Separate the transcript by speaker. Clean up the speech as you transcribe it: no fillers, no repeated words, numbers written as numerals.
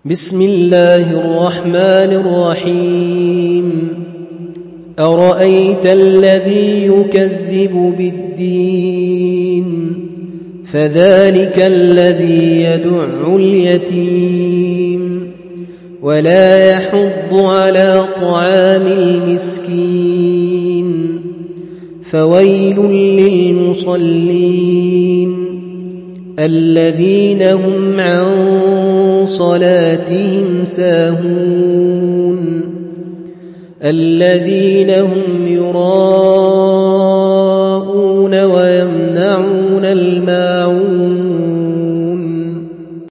Speaker 1: بسم الله الرحمن الرحيم أرأيت الذي يكذب بالدين فذلك الذي يدع اليتيم ولا يحض على طعام المسكين فويل للمصلين الذين هم عن صلاتهم ساهون الذين هم يراءون